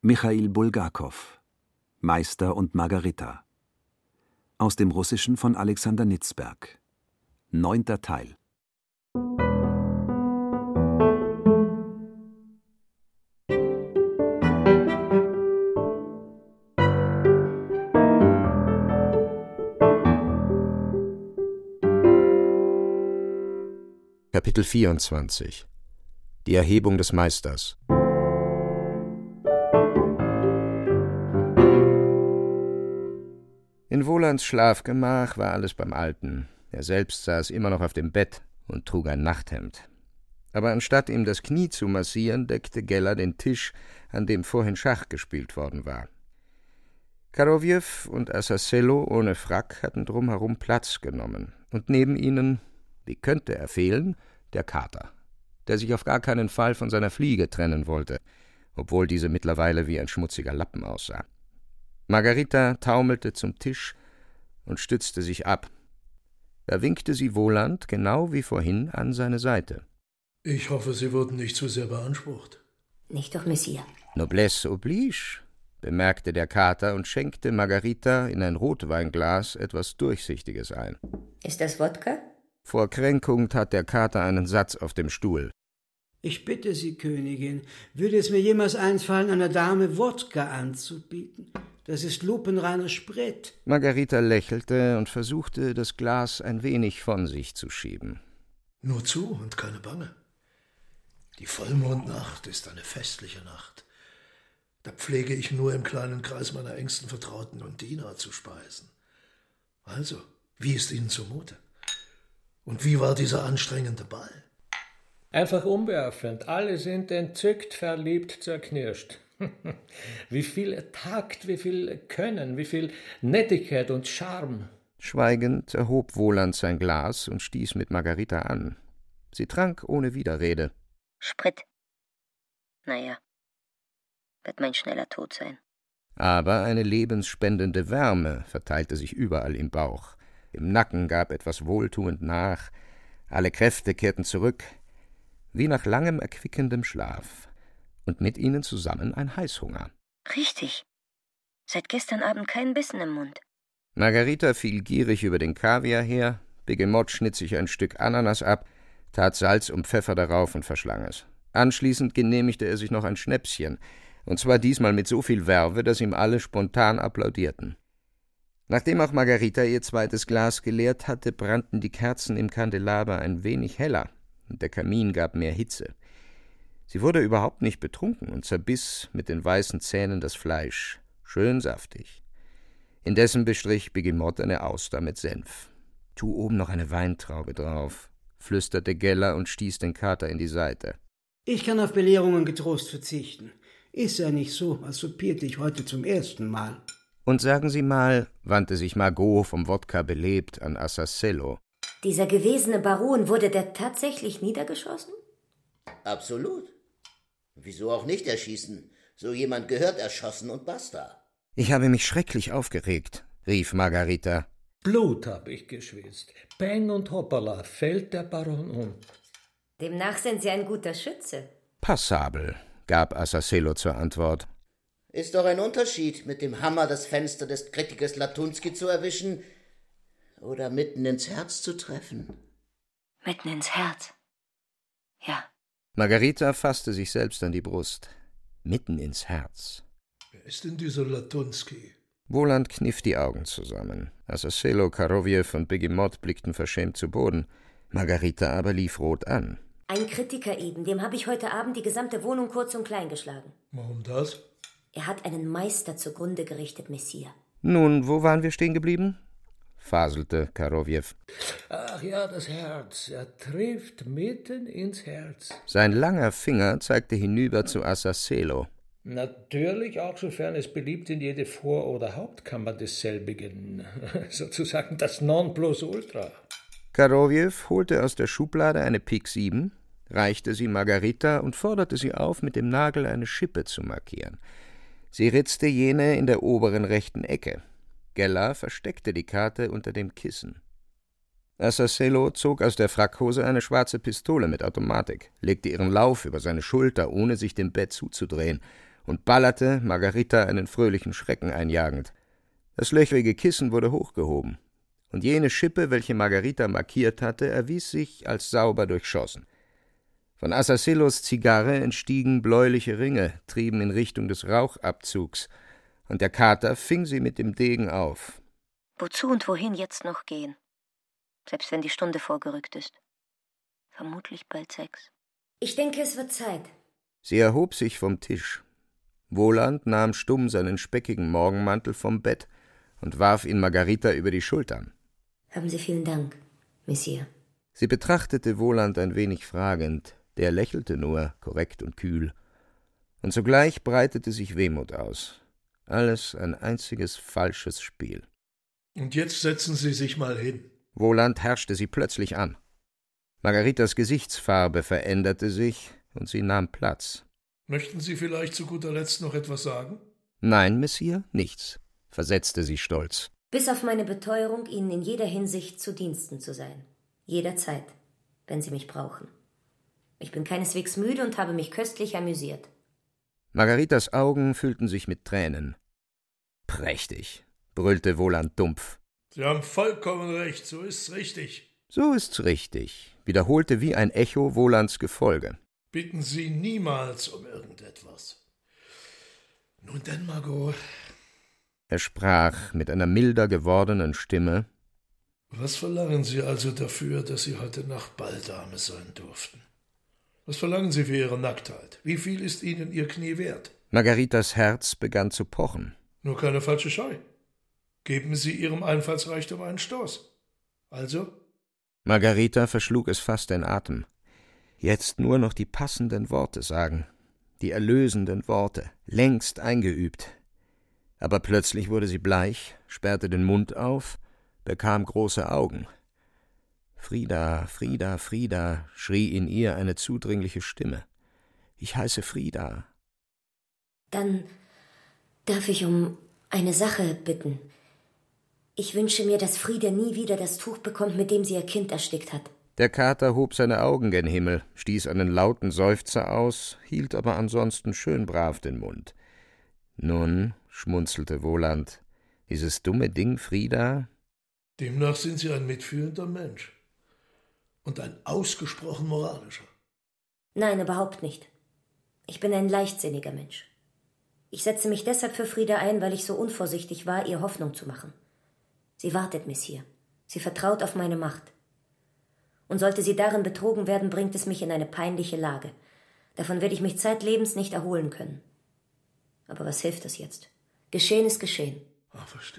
Michail Bulgakow, Meister und Margarita. Aus dem Russischen von Alexander Nitzberg. 9. Teil. Kapitel 24 Die Erhebung des Meisters. In Wolands Schlafgemach war alles beim Alten. Er selbst saß immer noch auf dem Bett und trug ein Nachthemd. Aber anstatt ihm das Knie zu massieren, deckte Gella den Tisch, an dem vorhin Schach gespielt worden war. Karowjew und Assasello ohne Frack hatten drumherum Platz genommen, und neben ihnen, wie könnte er fehlen, der Kater, der sich auf gar keinen Fall von seiner Fliege trennen wollte, obwohl diese mittlerweile wie ein schmutziger Lappen aussah. Margarita taumelte zum Tisch und stützte sich ab. Da winkte sie Woland, genau wie vorhin, an seine Seite. Ich hoffe, Sie wurden nicht zu sehr beansprucht. Nicht doch, Messier. Noblesse oblige, bemerkte der Kater und schenkte Margarita in ein Rotweinglas etwas Durchsichtiges ein. Ist das Wodka? Vor Kränkung tat der Kater einen Satz auf dem Stuhl. Ich bitte Sie, Königin, würde es mir jemals einfallen, einer Dame Wodka anzubieten? Das ist lupenreiner Sprit. Margarita lächelte und versuchte, das Glas ein wenig von sich zu schieben. Nur zu und keine Bange. Die Vollmondnacht ist eine festliche Nacht. Da pflege ich nur im kleinen Kreis meiner engsten Vertrauten und Diener zu speisen. Also, wie ist Ihnen zumute? Und wie war dieser anstrengende Ball? Einfach umwerfend. Alle sind entzückt, verliebt, zerknirscht. Wie viel Takt, wie viel Können, wie viel Nettigkeit und Charme. Schweigend erhob Woland sein Glas und stieß mit Margarita an. Sie trank ohne Widerrede. Sprit. Naja, wird mein schneller Tod sein. Aber eine lebensspendende Wärme verteilte sich überall im Bauch. Im Nacken gab etwas wohltuend nach. Alle Kräfte kehrten zurück, wie nach langem erquickendem Schlaf. Und mit ihnen zusammen ein Heißhunger. Richtig. Seit gestern Abend keinen Bissen im Mund. Margarita fiel gierig über den Kaviar her, Begemot schnitt sich ein Stück Ananas ab, tat Salz und Pfeffer darauf und verschlang es. Anschließend genehmigte er sich noch ein Schnäpschen, und zwar diesmal mit so viel Verve, dass ihm alle spontan applaudierten. Nachdem auch Margarita ihr zweites Glas geleert hatte, brannten die Kerzen im Kandelaber ein wenig heller, und der Kamin gab mehr Hitze. Sie wurde überhaupt nicht betrunken und zerbiss mit den weißen Zähnen das Fleisch, schön saftig. Indessen bestrich Begemot eine Auster mit Senf. »Tu oben noch eine Weintraube drauf«, flüsterte Gella und stieß den Kater in die Seite. Ich kann auf Belehrungen getrost verzichten. Ist ja nicht so, als soupierte ich heute zum ersten Mal. Und sagen Sie mal, wandte sich Margot vom Wodka belebt an Assasello. Dieser gewesene Baron, wurde der tatsächlich niedergeschossen? Absolut. Wieso auch nicht erschießen? So jemand gehört erschossen und basta. Ich habe mich schrecklich aufgeregt, rief Margarita. Blut hab ich geschwitzt. Peng und hoppala, fällt der Baron um. Demnach sind Sie ein guter Schütze. Passabel, gab Assasello zur Antwort. Ist doch ein Unterschied, mit dem Hammer das Fenster des Kritikers Latunski zu erwischen oder mitten ins Herz zu treffen. Mitten ins Herz. Ja. Margarita fasste sich selbst an die Brust. Mitten ins Herz. Wer ist denn dieser Latunski? Woland kniff die Augen zusammen. Assasello, Karowjew und Begemot blickten verschämt zu Boden. Margarita aber lief rot an. Ein Kritiker eben, dem habe ich heute Abend die gesamte Wohnung kurz und klein geschlagen. Warum das? Er hat einen Meister zugrunde gerichtet, Messier. Nun, wo waren wir stehen geblieben? Faselte Karowjew. Ach ja, das Herz. Er trifft mitten ins Herz. Sein langer Finger zeigte hinüber zu Assasello. Natürlich auch, sofern es beliebt in jede Vor- oder Hauptkammer desselbigen. Sozusagen das Nonplusultra. Karowjew holte aus der Schublade eine Pik 7, reichte sie Margarita und forderte sie auf, mit dem Nagel eine Schippe zu markieren. Sie ritzte jene in der oberen rechten Ecke. Gella versteckte die Karte unter dem Kissen. Assasello zog aus der Frackhose eine schwarze Pistole mit Automatik, legte ihren Lauf über seine Schulter, ohne sich dem Bett zuzudrehen, und ballerte, Margarita einen fröhlichen Schrecken einjagend. Das löchrige Kissen wurde hochgehoben, und jene Schippe, welche Margarita markiert hatte, erwies sich als sauber durchschossen. Von Assasillos Zigarre entstiegen bläuliche Ringe, trieben in Richtung des Rauchabzugs, und der Kater fing sie mit dem Degen auf. Wozu und wohin jetzt noch gehen? Selbst wenn die Stunde vorgerückt ist. Vermutlich bald 6. Ich denke, es wird Zeit. Sie erhob sich vom Tisch. Woland nahm stumm seinen speckigen Morgenmantel vom Bett und warf ihn Margarita über die Schultern. Haben Sie vielen Dank, Monsieur. Sie betrachtete Woland ein wenig fragend. Der lächelte nur, korrekt und kühl. Und sogleich breitete sich Wehmut aus. Alles ein einziges falsches Spiel. Und jetzt setzen Sie sich mal hin. Woland herrschte sie plötzlich an. Margaritas Gesichtsfarbe veränderte sich, und sie nahm Platz. Möchten Sie vielleicht zu guter Letzt noch etwas sagen? »Nein, Messier, nichts«, versetzte sie stolz. »Bis auf meine Beteuerung, Ihnen in jeder Hinsicht zu Diensten zu sein. Jederzeit, wenn Sie mich brauchen. Ich bin keineswegs müde und habe mich köstlich amüsiert.« Margaritas Augen füllten sich mit Tränen. »Prächtig«, brüllte Woland dumpf. »Sie haben vollkommen recht, so ist's richtig.« »So ist's richtig«, wiederholte wie ein Echo Wolands Gefolge. »Bitten Sie niemals um irgendetwas. Nun denn, Margot.« Er sprach mit einer milder gewordenen Stimme. »Was verlangen Sie also dafür, dass Sie heute Nacht Balldame sein durften? Was verlangen Sie für Ihre Nacktheit? Wie viel ist Ihnen Ihr Knie wert?« Margaritas Herz begann zu pochen. »Nur keine falsche Scheu. Geben Sie Ihrem Einfallsreichtum einen Stoß. Also?« Margarita verschlug es fast den Atem. Jetzt nur noch die passenden Worte sagen, die erlösenden Worte, längst eingeübt. Aber plötzlich wurde sie bleich, sperrte den Mund auf, bekam große Augen. »Frida, Frida, Frida«, schrie in ihr eine zudringliche Stimme. »Ich heiße Frida.« »Dann darf ich um eine Sache bitten. Ich wünsche mir, dass Frida nie wieder das Tuch bekommt, mit dem sie ihr Kind erstickt hat.« Der Kater hob seine Augen gen Himmel, stieß einen lauten Seufzer aus, hielt aber ansonsten schön brav den Mund. »Nun«, schmunzelte Woland, »dieses dumme Ding, Frida?« »Demnach sind Sie ein mitfühlender Mensch. Und ein ausgesprochen moralischer.« »Nein, überhaupt nicht. Ich bin ein leichtsinniger Mensch. Ich setze mich deshalb für Frida ein, weil ich so unvorsichtig war, ihr Hoffnung zu machen. Sie wartet, Messier. Sie vertraut auf meine Macht. Und sollte sie darin betrogen werden, bringt es mich in eine peinliche Lage. Davon werde ich mich zeitlebens nicht erholen können. Aber was hilft das jetzt? Geschehen ist geschehen.« Verstehe.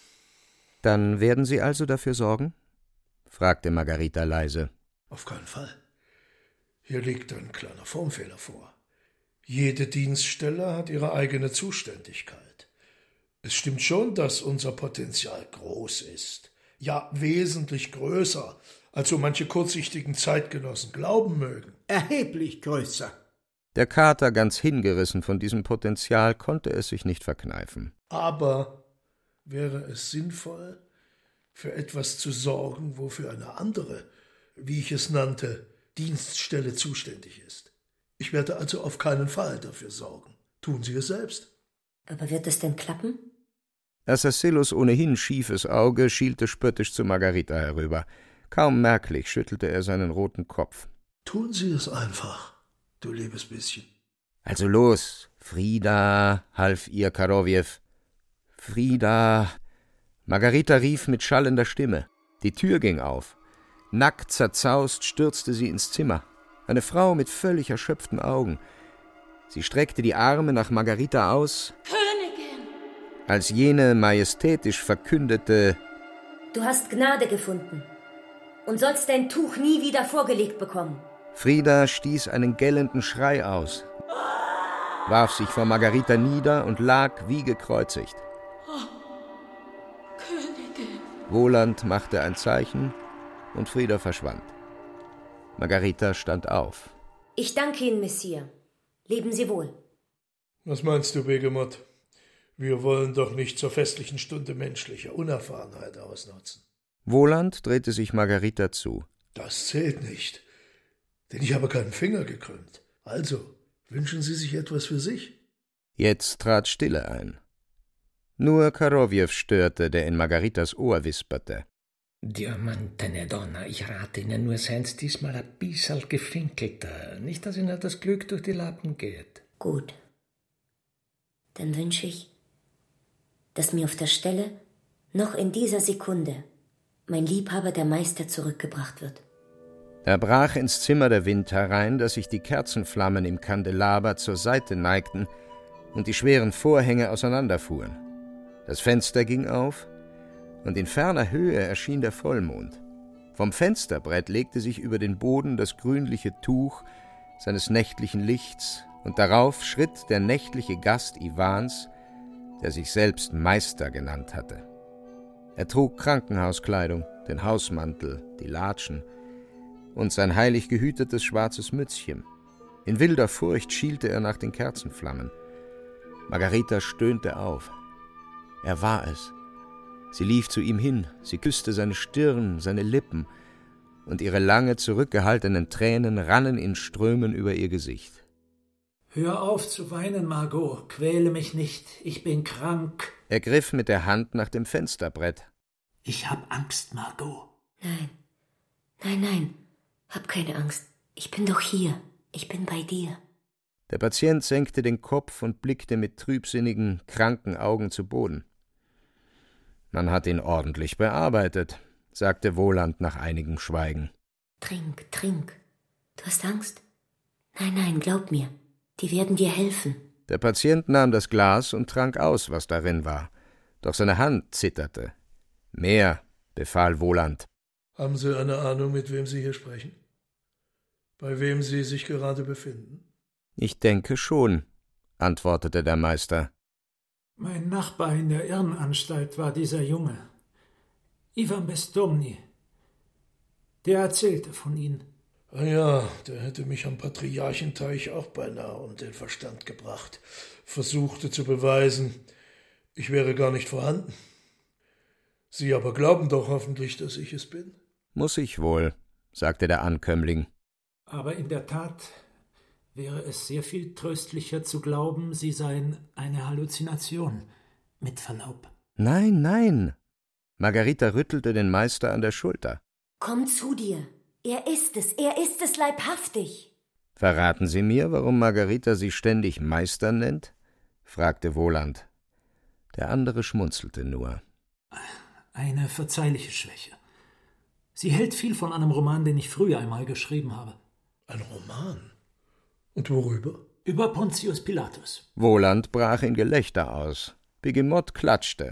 »Dann werden Sie also dafür sorgen?« fragte Margarita leise. »Auf keinen Fall. Hier liegt ein kleiner Formfehler vor. Jede Dienststelle hat ihre eigene Zuständigkeit. Es stimmt schon, dass unser Potenzial groß ist. Ja, wesentlich größer, als so manche kurzsichtigen Zeitgenossen glauben mögen.« Erheblich größer. Der Kater, ganz hingerissen von diesem Potenzial, konnte es sich nicht verkneifen. »Aber wäre es sinnvoll, für etwas zu sorgen, wofür eine andere, wie ich es nannte, Dienststelle zuständig ist? Ich werde also auf keinen Fall dafür sorgen. Tun Sie es selbst.« »Aber wird es denn klappen?« Assasillos ohnehin schiefes Auge schielte spöttisch zu Margarita herüber. Kaum merklich schüttelte er seinen roten Kopf. »Tun Sie es einfach, du liebes bisschen.« »Also los, Frida«, half ihr Karowjew. »Frida«. Margarita rief mit schallender Stimme. Die Tür ging auf. Nackt zerzaust stürzte sie ins Zimmer. Eine Frau mit völlig erschöpften Augen. Sie streckte die Arme nach Margarita aus, »Königin!« als jene majestätisch verkündete: »Du hast Gnade gefunden und sollst dein Tuch nie wieder vorgelegt bekommen.« Frida stieß einen gellenden Schrei aus, warf sich vor Margarita nieder und lag wie gekreuzigt. »Königin!« Woland machte ein Zeichen und Frida verschwand. Margarita stand auf. »Ich danke Ihnen, Messier. Leben Sie wohl.« »Was meinst du, Begemot? Wir wollen doch nicht zur festlichen Stunde menschlicher Unerfahrenheit ausnutzen.« Woland drehte sich Margarita zu. »Das zählt nicht, denn ich habe keinen Finger gekrümmt. Also, wünschen Sie sich etwas für sich?« Jetzt trat Stille ein. Nur Karowjew störte, der in Margaritas Ohr wisperte. Diamantene Donna, ich rate Ihnen nur, seien's diesmal ein bisserl gefinkelter. Nicht, dass Ihnen das Glück durch die Lappen geht. Gut. Dann wünsche ich, dass mir auf der Stelle, noch in dieser Sekunde, mein Liebhaber, der Meister, zurückgebracht wird. Da brach ins Zimmer der Wind herein, dass sich die Kerzenflammen im Kandelaber zur Seite neigten und die schweren Vorhänge auseinanderfuhren. Das Fenster ging auf, und in ferner Höhe erschien der Vollmond. Vom Fensterbrett legte sich über den Boden das grünliche Tuch seines nächtlichen Lichts, und darauf schritt der nächtliche Gast Iwans, der sich selbst Meister genannt hatte. Er trug Krankenhauskleidung, den Hausmantel, die Latschen und sein heilig gehütetes schwarzes Mützchen. In wilder Furcht schielte er nach den Kerzenflammen. Margarita stöhnte auf. Er war es. Sie lief zu ihm hin, sie küsste seine Stirn, seine Lippen, und ihre lange zurückgehaltenen Tränen rannen in Strömen über ihr Gesicht. Hör auf zu weinen, Margot, quäle mich nicht, ich bin krank. Er griff mit der Hand nach dem Fensterbrett. Ich hab Angst, Margot. Nein, hab keine Angst. Ich bin doch hier, ich bin bei dir. Der Patient senkte den Kopf und blickte mit trübsinnigen, kranken Augen zu Boden. »Man hat ihn ordentlich bearbeitet«, sagte Woland nach einigem Schweigen. Trink. Du hast Angst? Nein, glaub mir. Die werden dir helfen. Der Patient nahm das Glas und trank aus, was darin war. Doch seine Hand zitterte. »Mehr«, befahl Woland. Haben Sie eine Ahnung, mit wem Sie hier sprechen? Bei wem Sie sich gerade befinden? »Ich denke schon«, antwortete der Meister. Mein Nachbar in der Irrenanstalt war dieser Junge, Ivan Bestomny. Der erzählte von Ihnen. Ah ja, der hätte mich am Patriarchenteich auch beinahe um den Verstand gebracht. Versuchte zu beweisen, ich wäre gar nicht vorhanden. Sie aber glauben doch hoffentlich, dass ich es bin. »Muss ich wohl«, sagte der Ankömmling. Aber in der Tat wäre es sehr viel tröstlicher zu glauben, Sie seien eine Halluzination, mit Verlaub. »Nein«, Margarita rüttelte den Meister an der Schulter. »Komm zu dir. Er ist es leibhaftig.« »Verraten Sie mir, warum Margarita Sie ständig Meister nennt?« fragte Woland. Der andere schmunzelte nur. Eine verzeihliche Schwäche. Sie hält viel von einem Roman, den ich früher einmal geschrieben habe. Ein Roman? Und worüber? Über Pontius Pilatus. Woland brach in Gelächter aus. Bigemott klatschte.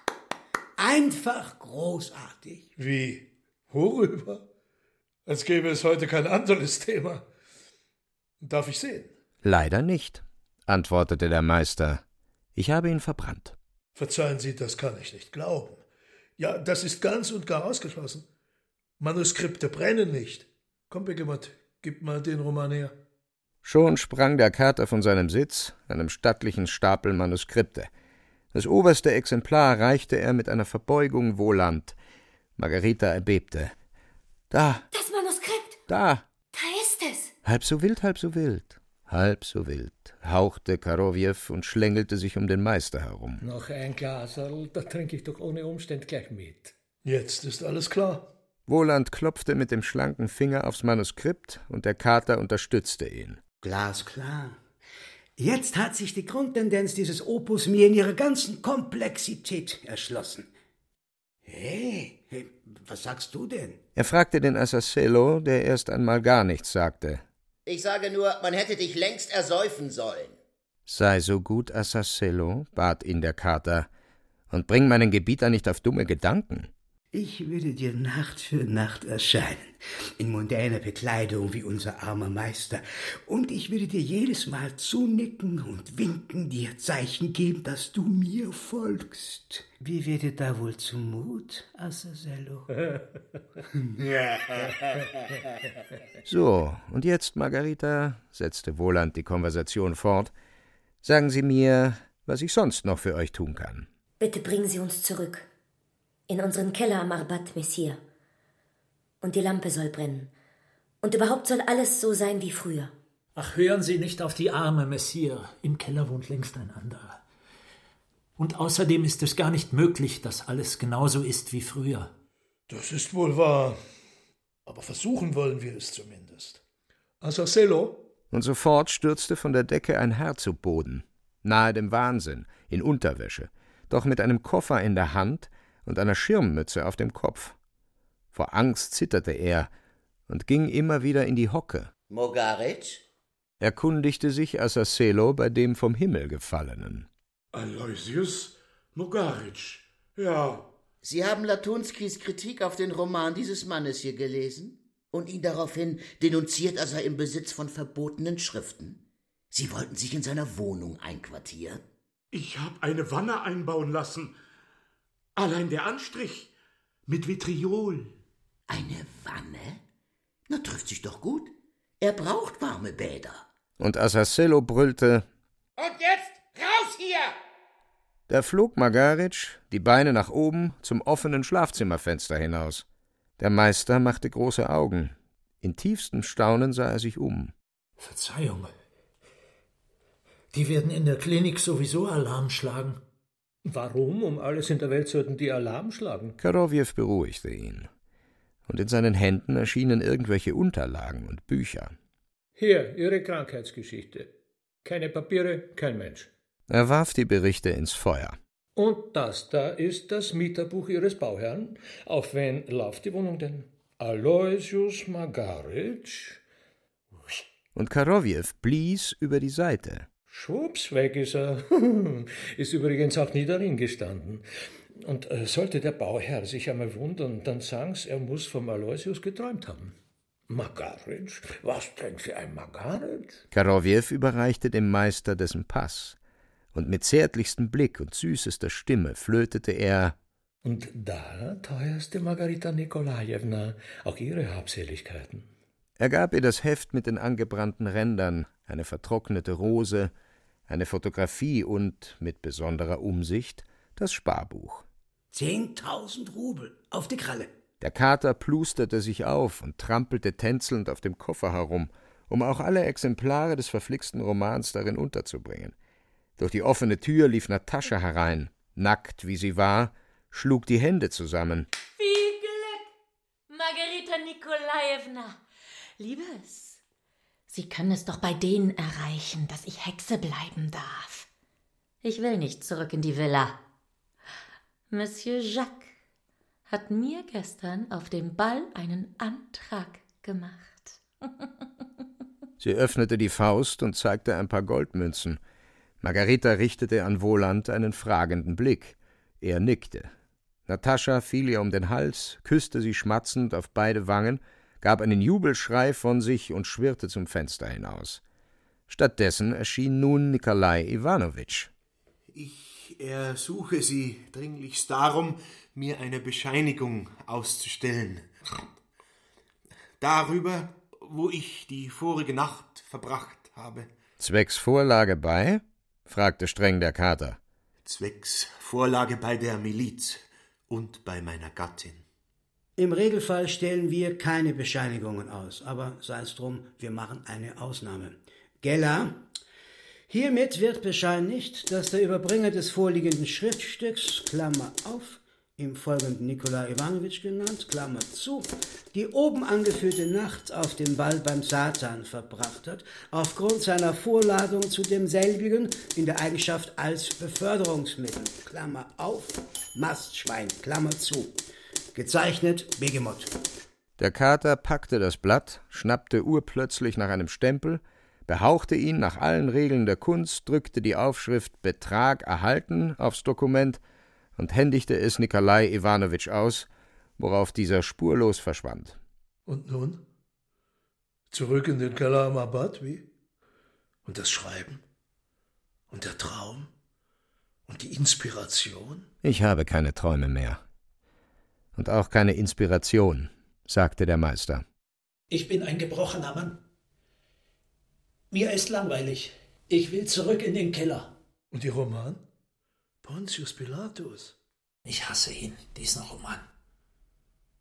Einfach großartig. Wie? Worüber? Als gäbe es heute kein anderes Thema. Darf ich sehen? »Leider nicht«, antwortete der Meister. »Ich habe ihn verbrannt.« Verzeihen Sie, das kann ich nicht glauben. Ja, das ist ganz und gar ausgeschlossen. Manuskripte brennen nicht. Komm, Bigemott, gib mal den Roman her. Schon sprang der Kater von seinem Sitz, einem stattlichen Stapel Manuskripte. Das oberste Exemplar reichte er mit einer Verbeugung Woland. Margarita erbebte. »Da! Das Manuskript! Da! Da ist es!« »Halb so wild, halb so wild, halb so wild«, hauchte Karowjew und schlängelte sich um den Meister herum. »Noch ein Glaserl, da trinke ich doch ohne Umstand gleich mit.« Jetzt ist alles klar. Woland klopfte mit dem schlanken Finger aufs Manuskript, und der Kater unterstützte ihn. Glasklar. Jetzt hat sich die Grundtendenz dieses Opus mir in ihrer ganzen Komplexität erschlossen. Hey, was sagst du denn? Er fragte den Assacello, der erst einmal gar nichts sagte. Ich sage nur, man hätte dich längst ersäufen sollen. »Sei so gut, Assacello«, bat ihn der Kater, »und bring meinen Gebieter nicht auf dumme Gedanken.« Ich würde dir Nacht für Nacht erscheinen, in mondäner Bekleidung wie unser armer Meister, und ich würde dir jedes Mal zunicken und winken, dir Zeichen geben, dass du mir folgst. Wie wird dir da wohl zumut, Assacello? »So, und jetzt, Margarita«, setzte Woland die Konversation fort, »sagen Sie mir, was ich sonst noch für euch tun kann.« »Bitte bringen Sie uns zurück. In unseren Keller am Arbat, Messier. Und die Lampe soll brennen. Und überhaupt soll alles so sein wie früher.« Ach, hören Sie nicht auf die arme Messier. Im Keller wohnt längst ein anderer. Und außerdem ist es gar nicht möglich, dass alles genauso ist wie früher. Das ist wohl wahr. Aber versuchen wollen wir es zumindest. Asarcelo? Und sofort stürzte von der Decke ein Herr zu Boden, nahe dem Wahnsinn, in Unterwäsche, doch mit einem Koffer in der Hand und einer Schirmmütze auf dem Kopf. Vor Angst zitterte er und ging immer wieder in die Hocke. Mogaric? Erkundigte sich Asarcelo bei dem vom Himmel Gefallenen. Aloysius Mogaric, ja. Sie haben Latunskis Kritik auf den Roman dieses Mannes hier gelesen und ihn daraufhin denunziert, als er im Besitz von verbotenen Schriften. Sie wollten sich in seiner Wohnung einquartieren? Ich habe eine Wanne einbauen lassen. Allein der Anstrich mit Vitriol. Eine Wanne? Na, trifft sich doch gut. Er braucht warme Bäder. Und Asarcelo brüllte: Und jetzt raus hier! Da flog Magaric, die Beine nach oben, zum offenen Schlafzimmerfenster hinaus. Der Meister machte große Augen. In tiefstem Staunen sah er sich um. Verzeihung. Die werden in der Klinik sowieso Alarm schlagen. Warum um alles in der Welt sollten die Alarm schlagen? Karowjew beruhigte ihn. Und in seinen Händen erschienen irgendwelche Unterlagen und Bücher. Hier, Ihre Krankheitsgeschichte. Keine Papiere, kein Mensch. Er warf die Berichte ins Feuer. Und das da ist das Mieterbuch Ihres Bauherrn. Auf wen läuft die Wohnung denn? Aloysius Magaric. Und Karowjew blies über die Seite. Schwupps, weg ist er. Ist übrigens auch nie darin gestanden. Und sollte der Bauherr sich einmal wundern, dann sagen's, er muss vom Aloysius geträumt haben. Magaric? Was denn für ein Magaric? Karowjew überreichte dem Meister dessen Pass. Und mit zärtlichstem Blick und süßester Stimme flötete er: Und da, teuerste Margarita Nikolajewna, auch Ihre Habseligkeiten. Er gab ihr das Heft mit den angebrannten Rändern, eine vertrocknete Rose, eine Fotografie und, mit besonderer Umsicht, das Sparbuch. 10.000 Rubel, auf die Kralle. Der Kater plusterte sich auf und trampelte tänzelnd auf dem Koffer herum, um auch alle Exemplare des verflixten Romans darin unterzubringen. Durch die offene Tür lief Natascha herein, nackt wie sie war, schlug die Hände zusammen. Viel Glück, Margarita Nikolajewna. Liebes, Sie können es doch bei denen erreichen, dass ich Hexe bleiben darf. Ich will nicht zurück in die Villa. Monsieur Jacques hat mir gestern auf dem Ball einen Antrag gemacht. Sie öffnete die Faust und zeigte ein paar Goldmünzen. Margarita richtete an Voland einen fragenden Blick. Er nickte. Natascha fiel ihr um den Hals, küsste sie schmatzend auf beide Wangen, gab einen Jubelschrei von sich und schwirrte zum Fenster hinaus. Stattdessen erschien nun Nikolai Iwanowitsch. Ich ersuche Sie dringlichst darum, mir eine Bescheinigung auszustellen. Darüber, wo ich die vorige Nacht verbracht habe. Zwecks Vorlage bei? Fragte streng der Kater. Zwecks Vorlage bei der Miliz und bei meiner Gattin. Im Regelfall stellen wir keine Bescheinigungen aus, aber sei es drum, wir machen eine Ausnahme. Gella, hiermit wird bescheinigt, dass der Überbringer des vorliegenden Schriftstücks, Klammer auf, im Folgenden Nikolai Iwanowitsch genannt, Klammer zu, die oben angeführte Nacht auf dem Ball beim Satan verbracht hat, aufgrund seiner Vorladung zu demselbigen in der Eigenschaft als Beförderungsmittel, Klammer auf, Mastschwein, Klammer zu. Gezeichnet Begemot. Der Kater packte das Blatt, schnappte urplötzlich nach einem Stempel, behauchte ihn nach allen Regeln der Kunst, drückte die Aufschrift »Betrag erhalten« aufs Dokument und händigte es Nikolai Iwanowitsch aus, worauf dieser spurlos verschwand. Und nun? Zurück in den Keller am Abad, wie? Und das Schreiben? Und der Traum? Und die Inspiration? Ich habe keine Träume mehr. Und auch keine Inspiration, sagte der Meister. Ich bin ein gebrochener Mann. Mir ist langweilig. Ich will zurück in den Keller. Und Ihr Roman? Pontius Pilatus. Ich hasse ihn, diesen Roman.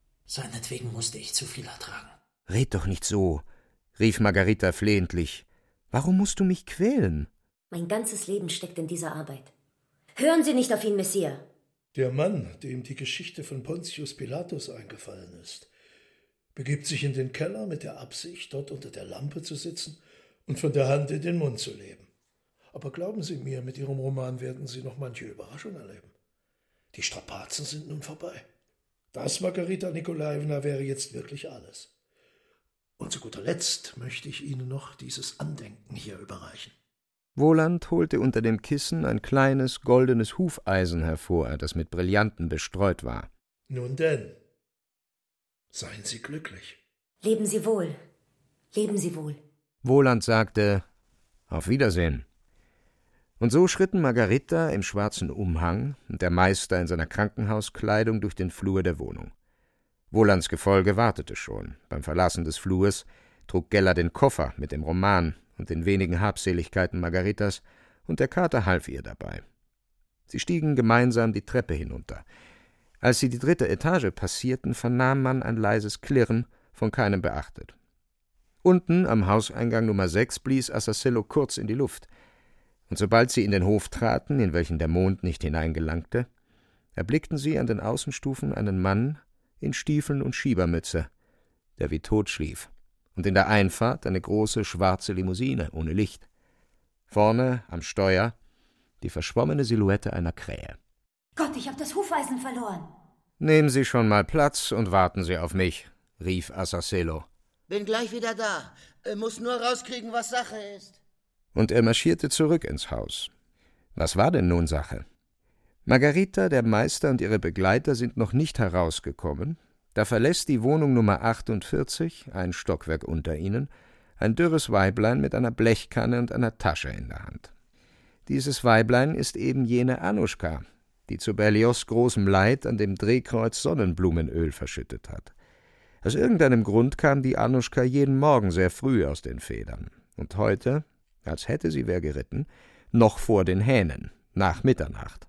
Seinetwegen musste ich zu viel ertragen. Red doch nicht so, rief Margarita flehentlich Warum musst du mich quälen? Mein ganzes Leben steckt in dieser Arbeit. Hören Sie nicht auf ihn, Messias. Der Mann, dem die Geschichte von Pontius Pilatus eingefallen ist, begibt sich in den Keller mit der Absicht, dort unter der Lampe zu sitzen und von der Hand in den Mund zu leben. Aber glauben Sie mir, mit Ihrem Roman werden Sie noch manche Überraschung erleben. Die Strapazen sind nun vorbei. Das, Margarita Nikolajewna, wäre jetzt wirklich alles. Und zu guter Letzt möchte ich Ihnen noch dieses Andenken hier überreichen. Woland holte unter dem Kissen ein kleines, goldenes Hufeisen hervor, das mit Brillanten bestreut war. Nun denn, seien Sie glücklich. Leben Sie wohl. Leben Sie wohl. Woland sagte, auf Wiedersehen. Und so schritten Margarita im schwarzen Umhang und der Meister in seiner Krankenhauskleidung durch den Flur der Wohnung. Wolands Gefolge wartete schon. Beim Verlassen des Flurs trug Gella den Koffer mit dem Roman und den wenigen Habseligkeiten Margaritas, und der Kater half ihr dabei. Sie stiegen gemeinsam die Treppe hinunter. Als sie die 3. Etage passierten, vernahm man ein leises Klirren, von keinem beachtet. Unten am Hauseingang Nummer 6 blies Assasello kurz in die Luft, und sobald sie in den Hof traten, in welchen der Mond nicht hineingelangte, erblickten sie an den Außenstufen einen Mann in Stiefeln und Schiebermütze, der wie tot schlief, und in der Einfahrt eine große schwarze Limousine ohne Licht. Vorne am Steuer die verschwommene Silhouette einer Krähe. Gott, ich habe das Hufeisen verloren. »Nehmen Sie schon mal Platz und warten Sie auf mich«, rief Assasello. »Bin gleich wieder da. Muss nur rauskriegen, was Sache ist.« Und er marschierte zurück ins Haus. Was war denn nun Sache? Margarita, der Meister und ihre Begleiter sind noch nicht herausgekommen. Da verlässt die Wohnung Nummer 48, ein Stockwerk unter ihnen, ein dürres Weiblein mit einer Blechkanne und einer Tasche in der Hand. Dieses Weiblein ist eben jene Annuschka, die zu Berlioz' großem Leid an dem Drehkreuz Sonnenblumenöl verschüttet hat. Aus irgendeinem Grund kam die Annuschka jeden Morgen sehr früh aus den Federn. Und heute, als hätte sie wer geritten, noch vor den Hähnen, nach Mitternacht.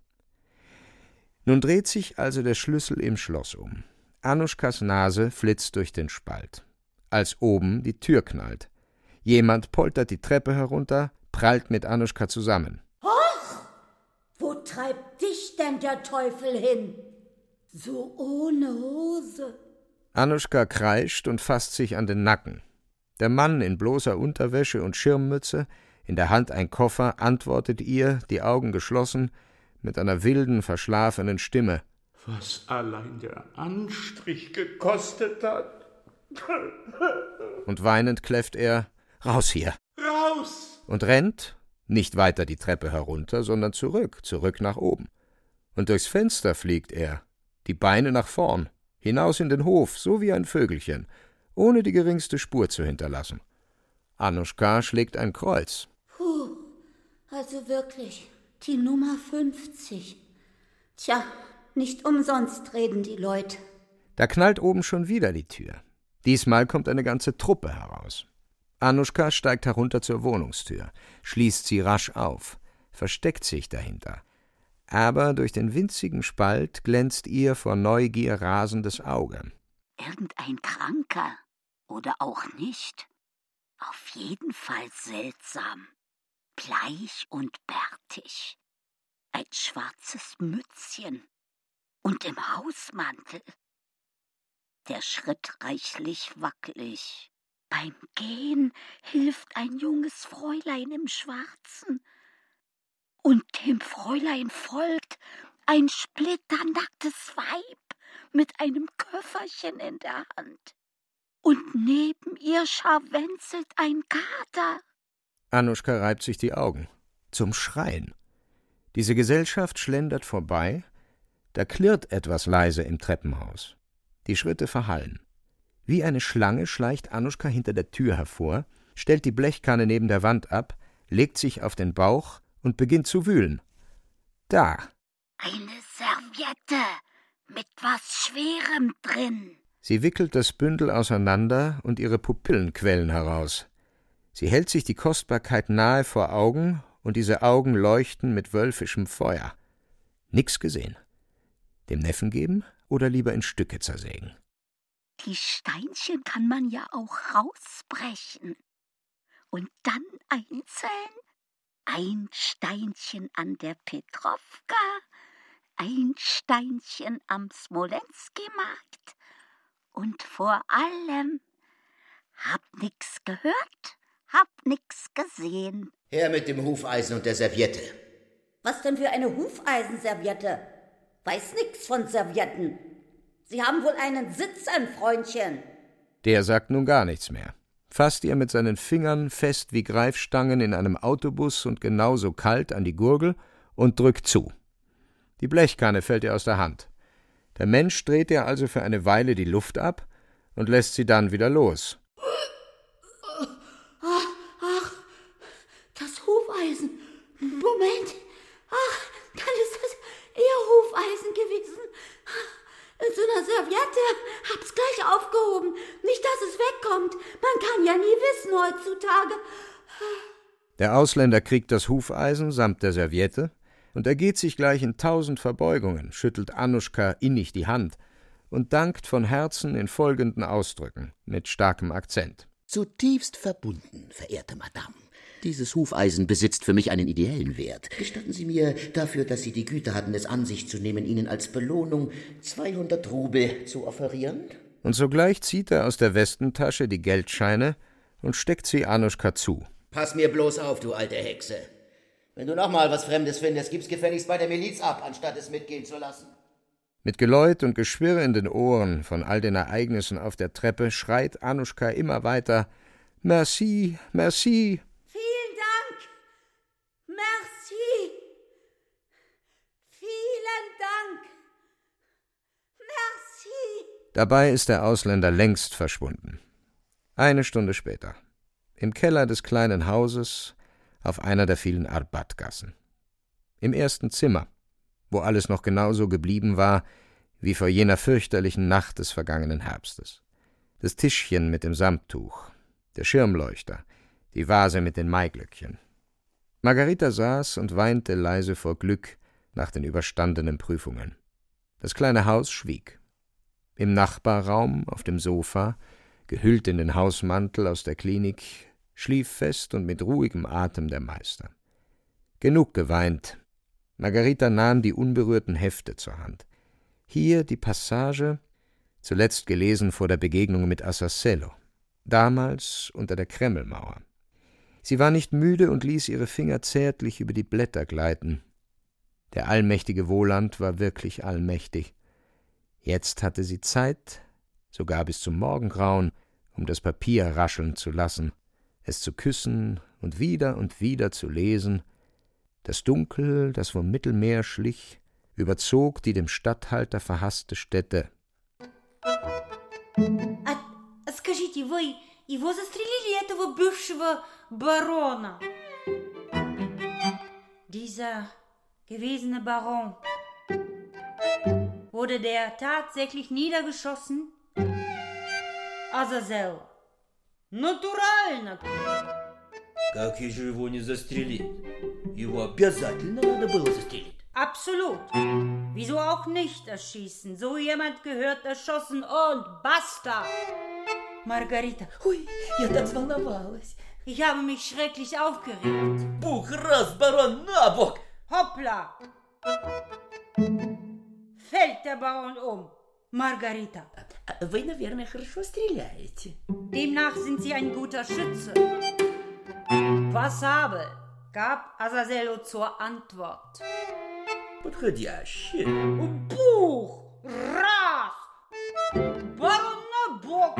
Nun dreht sich also der Schlüssel im Schloss um. Annuschkas Nase flitzt durch den Spalt, als oben die Tür knallt. Jemand poltert die Treppe herunter, prallt mit Annuschka zusammen. Hoch! Wo treibt dich denn der Teufel hin? So ohne Hose. Annuschka kreischt und fasst sich an den Nacken. Der Mann in bloßer Unterwäsche und Schirmmütze, in der Hand ein Koffer, antwortet ihr, die Augen geschlossen, mit einer wilden, verschlafenen Stimme. Was allein der Anstrich gekostet hat. Und weinend kläfft er, »Raus hier!« Raus! Und rennt, nicht weiter die Treppe herunter, sondern zurück nach oben. Und durchs Fenster fliegt er, die Beine nach vorn, hinaus in den Hof, so wie ein Vögelchen, ohne die geringste Spur zu hinterlassen. Annuschka schlägt ein Kreuz. Puh, also wirklich, die Nummer 50. Tja, nicht umsonst reden die Leute. Da knallt oben schon wieder die Tür. Diesmal kommt eine ganze Truppe heraus. Annuschka steigt herunter zur Wohnungstür, schließt sie rasch auf, versteckt sich dahinter. Aber durch den winzigen Spalt glänzt ihr vor Neugier rasendes Auge. Irgendein Kranker oder auch nicht. Auf jeden Fall seltsam. Bleich und bärtig. Ein schwarzes Mützchen. Und im Hausmantel. Der Schritt reichlich wackelig. Beim Gehen hilft ein junges Fräulein im Schwarzen. Und dem Fräulein folgt ein splitternacktes Weib mit einem Köfferchen in der Hand. Und neben ihr scharwenzelt ein Kater. Annuschka reibt sich die Augen. Zum Schreien. Diese Gesellschaft schlendert vorbei. Da klirrt etwas leise im Treppenhaus. Die Schritte verhallen. Wie eine Schlange schleicht Annuschka hinter der Tür hervor, stellt die Blechkanne neben der Wand ab, legt sich auf den Bauch und beginnt zu wühlen. Da! Eine Serviette mit was Schwerem drin. Sie wickelt das Bündel auseinander und ihre Pupillen quellen heraus. Sie hält sich die Kostbarkeit nahe vor Augen und diese Augen leuchten mit wölfischem Feuer. Nix gesehen. Dem Neffen geben oder lieber in Stücke zersägen? Die Steinchen kann man ja auch rausbrechen. und dann einzeln ein Steinchen an der Petrovka, ein Steinchen am Smolenski-Markt und vor allem hab nix gehört, hab nix gesehen. Her mit dem Hufeisen und der Serviette. Was denn für eine Hufeisenserviette? Weiß nix von Servietten. Sie haben wohl einen Sitzern, Freundchen. Der sagt nun gar nichts mehr, fasst ihr mit seinen Fingern fest wie Greifstangen in einem Autobus und genauso kalt an die Gurgel und drückt zu. Die Blechkanne fällt ihr aus der Hand. Der Mensch dreht ihr also für eine Weile die Luft ab und lässt sie dann wieder los. Ach, das Hufeisen. Moment. Ach, dann ist das Ihr Hufeisen gewesen. In so einer Serviette. Hab's gleich aufgehoben. Nicht, dass es wegkommt. Man kann ja nie wissen heutzutage. Der Ausländer kriegt das Hufeisen samt der Serviette und ergeht sich gleich in 1000 Verbeugungen, schüttelt Annuschka innig die Hand und dankt von Herzen in folgenden Ausdrücken, mit starkem Akzent. Zutiefst verbunden, verehrte Madame. Dieses Hufeisen besitzt für mich einen ideellen Wert. Gestatten Sie mir dafür, dass Sie die Güte hatten, es an sich zu nehmen, Ihnen als Belohnung 200 Rubel zu offerieren? Und sogleich zieht er aus der Westentasche die Geldscheine und steckt sie Annuschka zu. Pass mir bloß auf, du alte Hexe. Wenn du noch mal was Fremdes findest, gib's gefälligst bei der Miliz ab, anstatt es mitgehen zu lassen. Mit Geläut und Geschwirr in den Ohren von all den Ereignissen auf der Treppe schreit Annuschka immer weiter: Merci, merci. Vielen Dank. Merci. Vielen Dank. Merci. Dabei ist der Ausländer längst verschwunden. Eine Stunde später. Im Keller des kleinen Hauses auf einer der vielen Arbatgassen. Im ersten Zimmer, wo alles noch genauso geblieben war wie vor jener fürchterlichen Nacht des vergangenen Herbstes. Das Tischchen mit dem Samttuch, der Schirmleuchter, die Vase mit den Maiglöckchen. Margarita saß und weinte leise vor Glück nach den überstandenen Prüfungen. Das kleine Haus schwieg. Im Nachbarraum, auf dem Sofa, gehüllt in den Hausmantel aus der Klinik, schlief fest und mit ruhigem Atem der Meister. Genug geweint. Margarita nahm die unberührten Hefte zur Hand. Hier die Passage, zuletzt gelesen vor der Begegnung mit Assasello, damals unter der Kremlmauer. Sie war nicht müde und ließ ihre Finger zärtlich über die Blätter gleiten. Der allmächtige Wohland war wirklich allmächtig. Jetzt hatte sie Zeit, sogar bis zum Morgengrauen, um das Papier rascheln zu lassen, es zu küssen und wieder zu lesen. Das Dunkel, das vom Mittelmeer schlich, überzog die dem Statthalter verhasste Stätte. Скажите, вы его застрелили, этого бывшего барона? Dieser gewesene Baron. Wurde der tatsächlich niedergeschossen? Азазел. Натурально. Как же его не застрелить? Его обязательно надо было застрелить. Absolut. Wieso auch nicht erschießen? So jemand gehört erschossen und basta. Margarita. Ой, я так волновалась. Ich habe mich schrecklich aufgeregt. Бух, раз, барон, на бок! Hoppla! Fällt der Baron um. Margarita. Вы, наверное, хорошо стреляете. Demnach sind Sie ein guter Schütze. Passabel, gab Azazello zur Antwort. Подходящее. Бух! Раз! Барон на бок!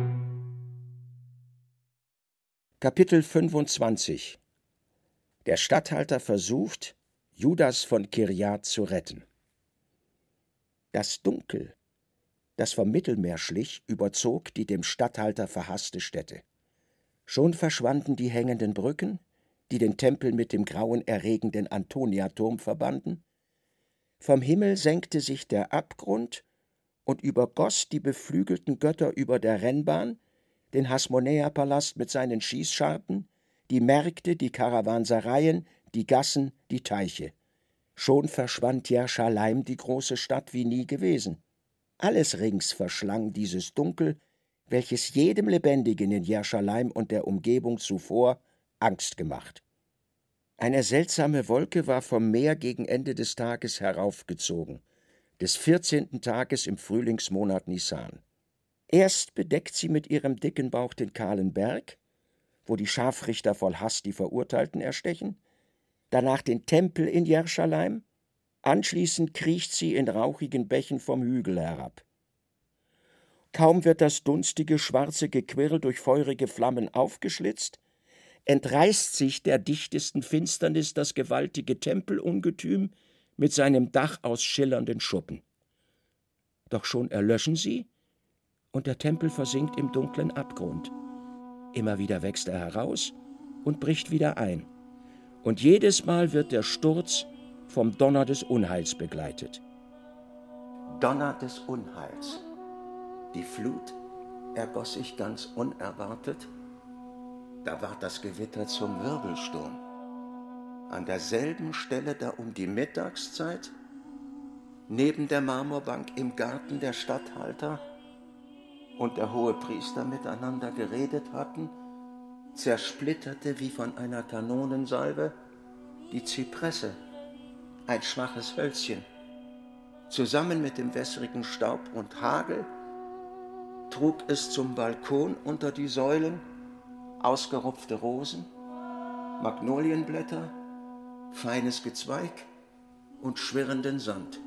Kapitel 25. Der Statthalter versucht, Judas von Kirjat zu retten. Das Dunkel, das vom Mittelmeer schlich, überzog die dem Statthalter verhasste Stätte. Schon verschwanden die hängenden Brücken, die den Tempel mit dem grauenerregenden Antoniaturm verbanden. Vom Himmel senkte sich der Abgrund und übergoss die beflügelten Götter über der Rennbahn, den Hasmonäa-Palast mit seinen Schießscharten, die Märkte, die Karawansereien, die Gassen, die Teiche. Schon verschwand Jerusalem, die große Stadt, wie nie gewesen. Alles rings verschlang dieses Dunkel, welches jedem Lebendigen in Jerusalem und der Umgebung zuvor Angst gemacht. Eine seltsame Wolke war vom Meer gegen Ende des Tages heraufgezogen, des 14. Tages im Frühlingsmonat Nisan. Erst bedeckt sie mit ihrem dicken Bauch den kahlen Berg, wo die Scharfrichter voll Hass die Verurteilten erstechen, danach den Tempel in Jerusalem, anschließend kriecht sie in rauchigen Bächen vom Hügel herab. Kaum wird das dunstige, schwarze Gequirl durch feurige Flammen aufgeschlitzt, entreißt sich der dichtesten Finsternis das gewaltige Tempelungetüm mit seinem Dach aus schillernden Schuppen. Doch schon erlöschen sie, und der Tempel versinkt im dunklen Abgrund. Immer wieder wächst er heraus und bricht wieder ein. Und jedes Mal wird der Sturz vom Donner des Unheils begleitet. Donner des Unheils. Die Flut ergoss sich ganz unerwartet. Da ward das Gewitter zum Wirbelsturm. An derselben Stelle da um die Mittagszeit, neben der Marmorbank im Garten der Statthalter und der Hohepriester miteinander geredet hatten, zersplitterte wie von einer Kanonensalve die Zypresse, ein schwaches Hölzchen. Zusammen mit dem wässrigen Staub und Hagel trug es zum Balkon unter die Säulen ausgerupfte Rosen, Magnolienblätter, feines Gezweig und schwirrenden Sand.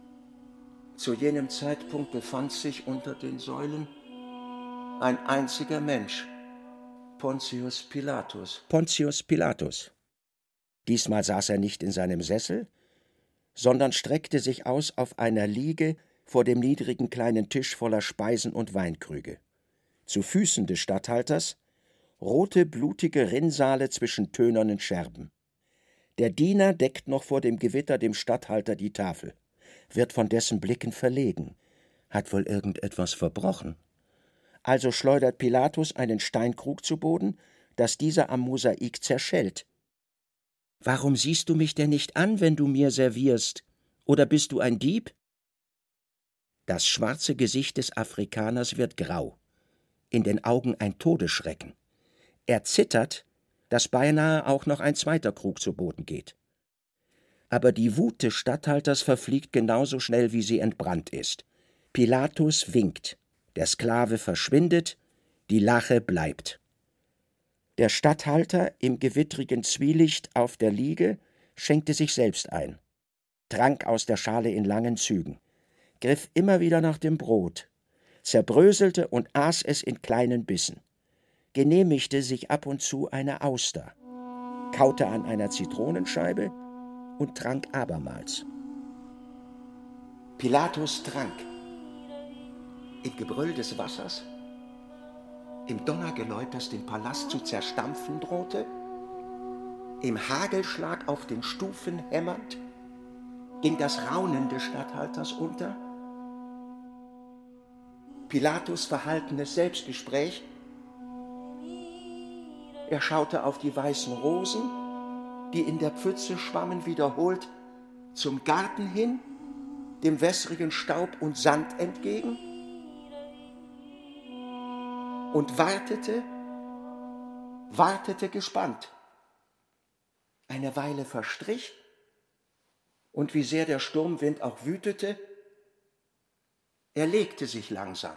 Zu jenem Zeitpunkt befand sich unter den Säulen ein einziger Mensch, Pontius Pilatus. Pontius Pilatus. Diesmal saß er nicht in seinem Sessel, sondern streckte sich aus auf einer Liege vor dem niedrigen kleinen Tisch voller Speisen und Weinkrüge. Zu Füßen des Statthalters rote, blutige Rinnsale zwischen tönernen Scherben. Der Diener deckt noch vor dem Gewitter dem Statthalter die Tafel, wird von dessen Blicken verlegen, hat wohl irgendetwas verbrochen. Also schleudert Pilatus einen Steinkrug zu Boden, dass dieser am Mosaik zerschellt. »Warum siehst du mich denn nicht an, wenn du mir servierst? Oder bist du ein Dieb?« Das schwarze Gesicht des Afrikaners wird grau, in den Augen ein Todesschrecken. Er zittert, dass beinahe auch noch ein zweiter Krug zu Boden geht. Aber die Wut des Statthalters verfliegt genauso schnell, wie sie entbrannt ist. Pilatus winkt, der Sklave verschwindet, die Lache bleibt. Der Statthalter im gewittrigen Zwielicht auf der Liege schenkte sich selbst ein, trank aus der Schale in langen Zügen, griff immer wieder nach dem Brot, zerbröselte und aß es in kleinen Bissen, genehmigte sich ab und zu eine Auster, kaute an einer Zitronenscheibe und trank abermals. Pilatus trank. Im Gebrüll des Wassers, im Donnergeläut, das den Palast zu zerstampfen drohte, im Hagelschlag auf den Stufen hämmernd, ging das Raunen des Statthalters unter. Pilatus' verhaltenes Selbstgespräch. Er schaute auf die weißen Rosen, die in der Pfütze schwammen, wiederholt zum Garten hin, dem wässrigen Staub und Sand entgegen, und wartete gespannt. Eine Weile verstrich, und wie sehr der Sturmwind auch wütete, er legte sich langsam.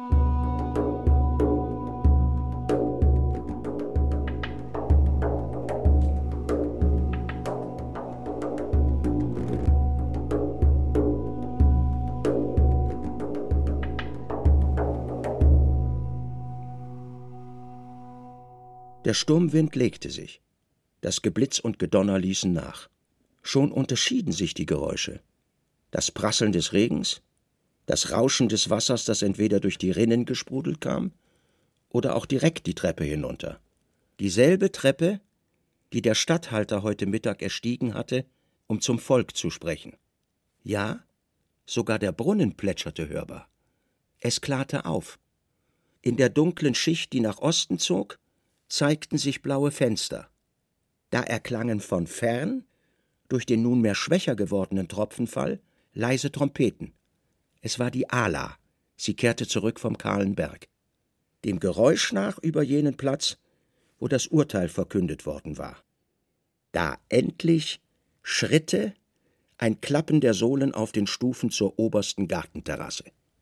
Der Sturmwind legte sich. Das Geblitz und Gedonner ließen nach. Schon unterschieden sich die Geräusche. Das Prasseln des Regens, das Rauschen des Wassers, das entweder durch die Rinnen gesprudelt kam oder auch direkt die Treppe hinunter. Dieselbe Treppe, die der Statthalter heute Mittag erstiegen hatte, um zum Volk zu sprechen. Ja, sogar der Brunnen plätscherte hörbar. Es klarte auf. In der dunklen Schicht, die nach Osten zog, zeigten sich blaue Fenster. Da erklangen von fern, durch den nunmehr schwächer gewordenen Tropfenfall, leise Trompeten. Es war die Ala. Sie kehrte zurück vom kahlen Berg. dem Geräusch nach über jenen Platz, wo das Urteil verkündet worden war. Da endlich Schritte, ein Klappen der Sohlen auf den Stufen zur obersten Gartenterrasse.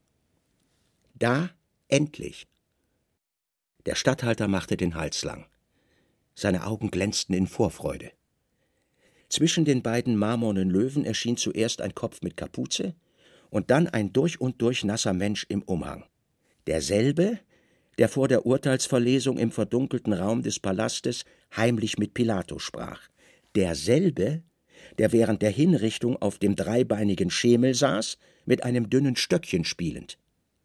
Da endlich. Der Statthalter machte den Hals lang. Seine Augen glänzten in Vorfreude. Zwischen den beiden marmornen Löwen erschien zuerst ein Kopf mit Kapuze und dann ein durch und durch nasser Mensch im Umhang. Derselbe, der vor der Urteilsverlesung im verdunkelten Raum des Palastes heimlich mit Pilatus sprach. Derselbe, der während der Hinrichtung auf dem dreibeinigen Schemel saß, mit einem dünnen Stöckchen spielend.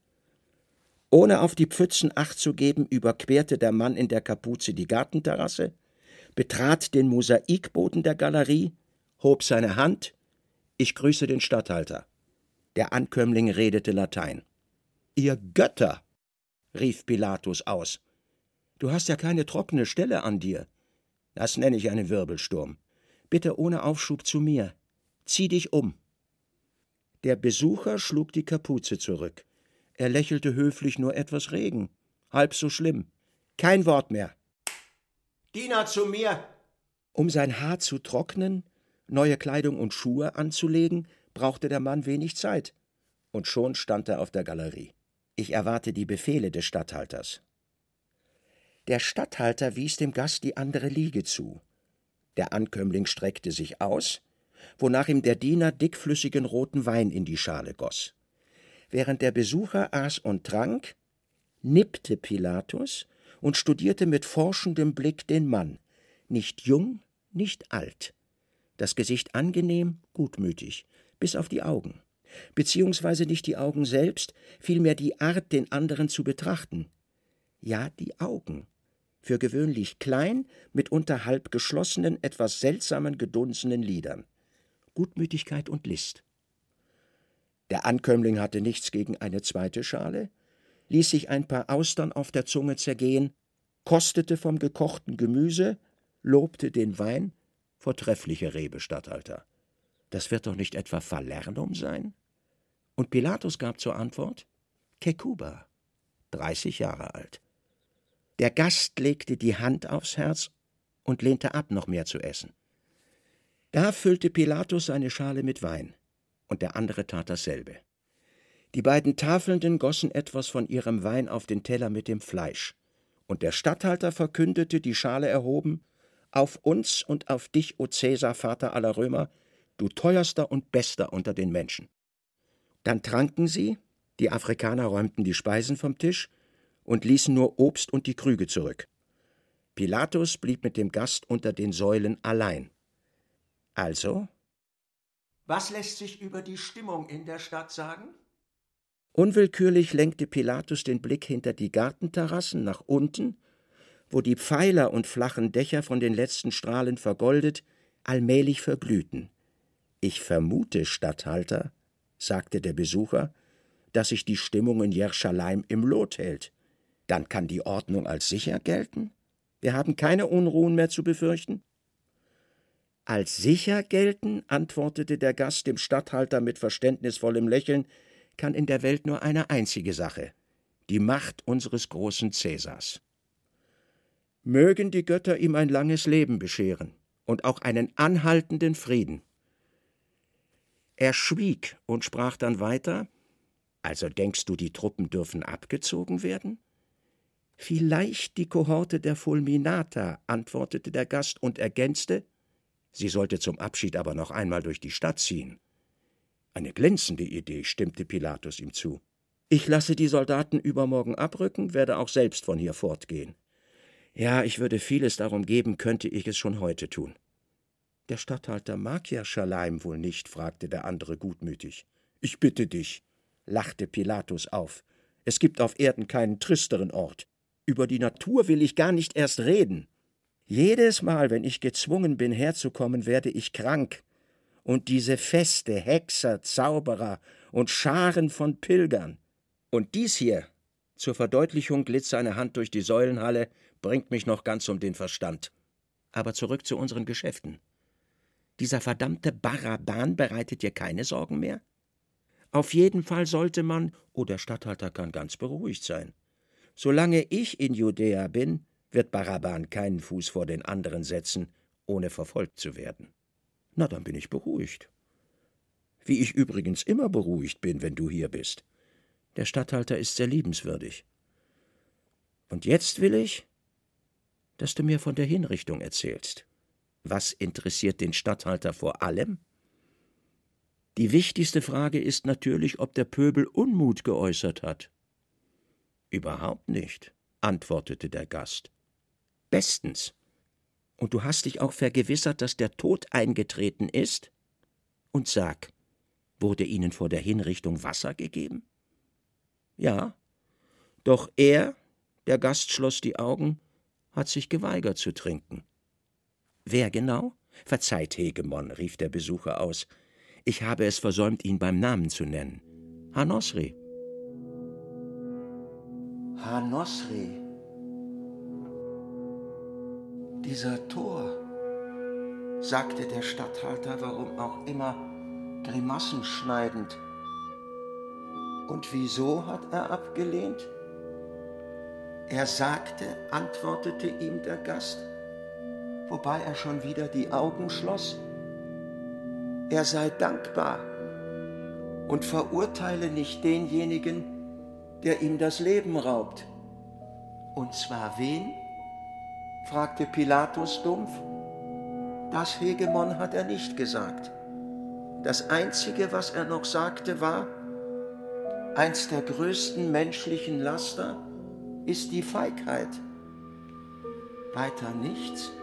Ohne auf die Pfützen Acht zu geben, überquerte der Mann in der Kapuze die Gartenterrasse, betrat den Mosaikboden der Galerie, hob seine Hand: »Ich grüße den Statthalter.« Der Ankömmling redete Latein. »Ihr Götter«, rief Pilatus aus, »du hast ja keine trockene Stelle an dir. Das nenne ich einen Wirbelsturm. Bitte ohne Aufschub zu mir. Zieh dich um.« Der Besucher schlug die Kapuze zurück. Er lächelte höflich: »Nur etwas Regen. Halb so schlimm. Kein Wort mehr.« »Diener zu mir!« Um sein Haar zu trocknen, neue Kleidung und Schuhe anzulegen, brauchte der Mann wenig Zeit. Und schon stand er auf der Galerie. Ich erwarte die Befehle des Statthalters. Der Statthalter wies dem Gast die andere Liege zu. Der Ankömmling streckte sich aus, wonach ihm der Diener dickflüssigen roten Wein in die Schale goss. Während der Besucher aß und trank, nippte Pilatus und studierte mit forschendem Blick den Mann, nicht jung, nicht alt, das Gesicht angenehm, gutmütig, bis auf die Augen, beziehungsweise nicht die Augen selbst, vielmehr die Art, den anderen zu betrachten. Ja, die Augen, für gewöhnlich klein, mitunter halb geschlossenen, etwas seltsamen, gedunsenen Lidern. Gutmütigkeit und List. Der Ankömmling hatte nichts gegen eine zweite Schale, ließ sich ein paar Austern auf der Zunge zergehen, kostete vom gekochten Gemüse, lobte den Wein. Vortreffliche Rebe, Statthalter. Das wird doch nicht etwa Falernum sein? Und Pilatus gab zur Antwort: Kekuba, 30 Jahre alt. Der Gast legte die Hand aufs Herz und lehnte ab, noch mehr zu essen. Da füllte Pilatus seine Schale mit Wein, und der andere tat dasselbe. Die beiden Tafelnden gossen etwas von ihrem Wein auf den Teller mit dem Fleisch, und der Statthalter verkündete, die Schale erhoben: Auf uns und auf dich, o Cäsar, Vater aller Römer, du teuerster und bester unter den Menschen. Dann tranken sie, die Afrikaner räumten die Speisen vom Tisch und ließen nur Obst und die Krüge zurück. Pilatus blieb mit dem Gast unter den Säulen allein. Also, was lässt sich über die Stimmung in der Stadt sagen? Unwillkürlich lenkte Pilatus den Blick hinter die Gartenterrassen nach unten, wo die Pfeiler und flachen Dächer von den letzten Strahlen vergoldet allmählich verglühten. »Ich vermute, Statthalter«, sagte der Besucher, »dass sich die Stimmung in Jerusalem im Lot hält. Dann kann die Ordnung als sicher gelten? Wir haben keine Unruhen mehr zu befürchten?« »Als sicher gelten«, antwortete der Gast dem Statthalter mit verständnisvollem Lächeln, »kann in der Welt nur eine einzige Sache: die Macht unseres großen Cäsars. Mögen die Götter ihm ein langes Leben bescheren und auch einen anhaltenden Frieden.« Er schwieg und sprach dann weiter: »Also denkst du, die Truppen dürfen abgezogen werden?« »Vielleicht die Kohorte der Fulminata«, antwortete der Gast und ergänzte: »Sie sollte zum Abschied aber noch einmal durch die Stadt ziehen.« »Eine glänzende Idee«, stimmte Pilatus ihm zu. »Ich lasse die Soldaten übermorgen abrücken, werde auch selbst von hier fortgehen. Ja, ich würde vieles darum geben, könnte ich es schon heute tun.« »Der Statthalter mag Jerusalem wohl nicht?« fragte der andere gutmütig. »Ich bitte dich«, lachte Pilatus auf, »es gibt auf Erden keinen tristeren Ort. Über die Natur will ich gar nicht erst reden. Jedes Mal, wenn ich gezwungen bin, herzukommen, werde ich krank. Und diese Feste, Hexer, Zauberer und Scharen von Pilgern. Und dies hier«, zur Verdeutlichung glitt seine Hand durch die Säulenhalle, »bringt mich noch ganz um den Verstand. Aber zurück zu unseren Geschäften. Dieser verdammte Baraban bereitet dir keine Sorgen mehr? Auf jeden Fall sollte man, der Statthalter kann ganz beruhigt sein, Solange ich in Judäa bin, wird Baraban keinen Fuß vor den anderen setzen, ohne verfolgt zu werden. Na, dann bin ich beruhigt. Wie ich übrigens immer beruhigt bin, wenn du hier bist. Der Statthalter ist sehr liebenswürdig. Und jetzt will ich, dass du mir von der Hinrichtung erzählst. Was interessiert den Statthalter vor allem? Die wichtigste Frage ist natürlich, ob der Pöbel Unmut geäußert hat. Überhaupt nicht, antwortete der Gast. Bestens. Und du hast dich auch vergewissert, dass der Tod eingetreten ist? Und sag, wurde ihnen vor der Hinrichtung Wasser gegeben? Ja, doch er, der Gast schloss die Augen, hat sich geweigert zu trinken. Wer genau? Verzeiht, Hegemon, rief der Besucher aus. Ich habe es versäumt, ihn beim Namen zu nennen. Hanosri. Hanosri. Dieser Tor, sagte der Statthalter, warum auch immer, Grimassen schneidend. Und wieso hat er abgelehnt? Er sagte, antwortete ihm der Gast, wobei er schon wieder die Augen schloss, er sei dankbar und verurteile nicht denjenigen, der ihm das Leben raubt. Und zwar wen? Fragte Pilatus dumpf. Das, Hegemon, hat er nicht gesagt. Das Einzige, was er noch sagte, war, eins der größten menschlichen Laster ist die Feigheit. Weiter nichts.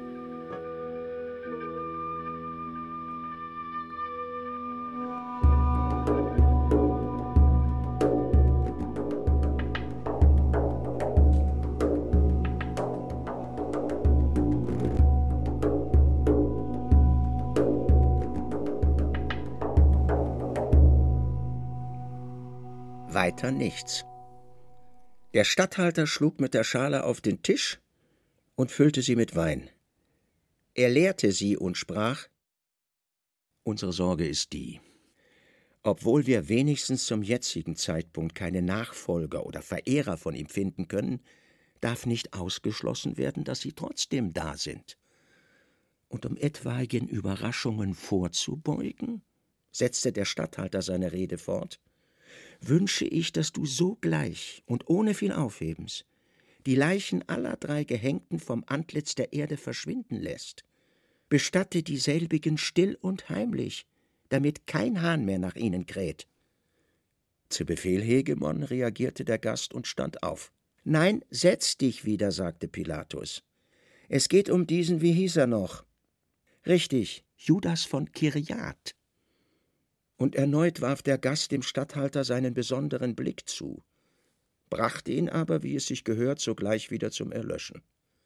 Weiter nichts. Der Statthalter schlug mit der Schale auf den Tisch und füllte sie mit Wein. Er leerte sie und sprach: Unsere Sorge ist die, obwohl wir wenigstens zum jetzigen Zeitpunkt keine Nachfolger oder Verehrer von ihm finden können, darf nicht ausgeschlossen werden, dass sie trotzdem da sind. Und um etwaigen Überraschungen vorzubeugen, setzte der Statthalter seine Rede fort, wünsche ich, dass du sogleich und ohne viel Aufhebens die Leichen aller 3 Gehängten vom Antlitz der Erde verschwinden lässt. Bestatte dieselbigen still und heimlich, damit kein Hahn mehr nach ihnen kräht. Zu Befehl, Hegemon, reagierte der Gast und stand auf. Nein, setz dich wieder, sagte Pilatus. Es geht um diesen, wie hieß er noch? Richtig, Judas von Kirjat. Und erneut warf der Gast dem Statthalter seinen besonderen Blick zu, brachte ihn aber, wie es sich gehört, sogleich wieder zum Erlöschen.